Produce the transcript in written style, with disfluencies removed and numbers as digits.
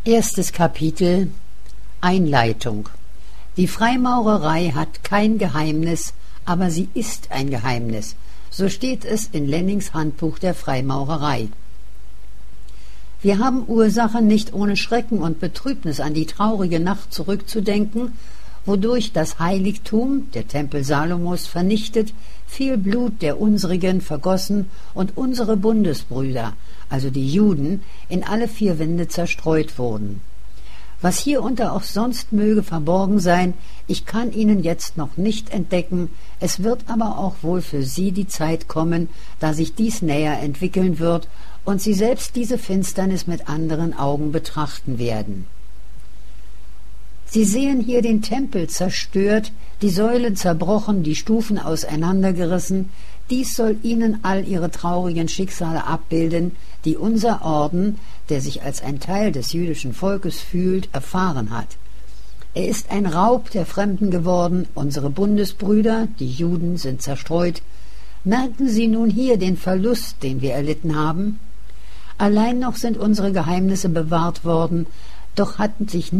Erstes Kapitel Einleitung. Die Freimaurerei hat kein Geheimnis, aber sie ist ein Geheimnis. So steht es in Lennings Handbuch der Freimaurerei. Wir haben Ursache, nicht ohne Schrecken und Betrübnis an die traurige Nacht zurückzudenken, wodurch das Heiligtum, der Tempel Salomos, vernichtet, viel Blut der unsrigen vergossen und unsere Bundesbrüder, also die Juden, in alle 4 Wände zerstreut wurden. Was hierunter auch sonst möge verborgen sein, ich kann Ihnen jetzt noch nicht entdecken, es wird aber auch wohl für Sie die Zeit kommen, da sich dies näher entwickeln wird und Sie selbst diese Finsternis mit anderen Augen betrachten werden. Sie sehen hier den Tempel zerstört, die Säulen zerbrochen, die Stufen auseinandergerissen. Dies soll Ihnen all Ihre traurigen Schicksale abbilden, die unser Orden, der sich als ein Teil des jüdischen Volkes fühlt, erfahren hat. Er ist ein Raub der Fremden geworden, unsere Bundesbrüder, die Juden, sind zerstreut. Merken Sie nun hier den Verlust, den wir erlitten haben? Allein noch sind unsere Geheimnisse bewahrt worden, doch hatten sich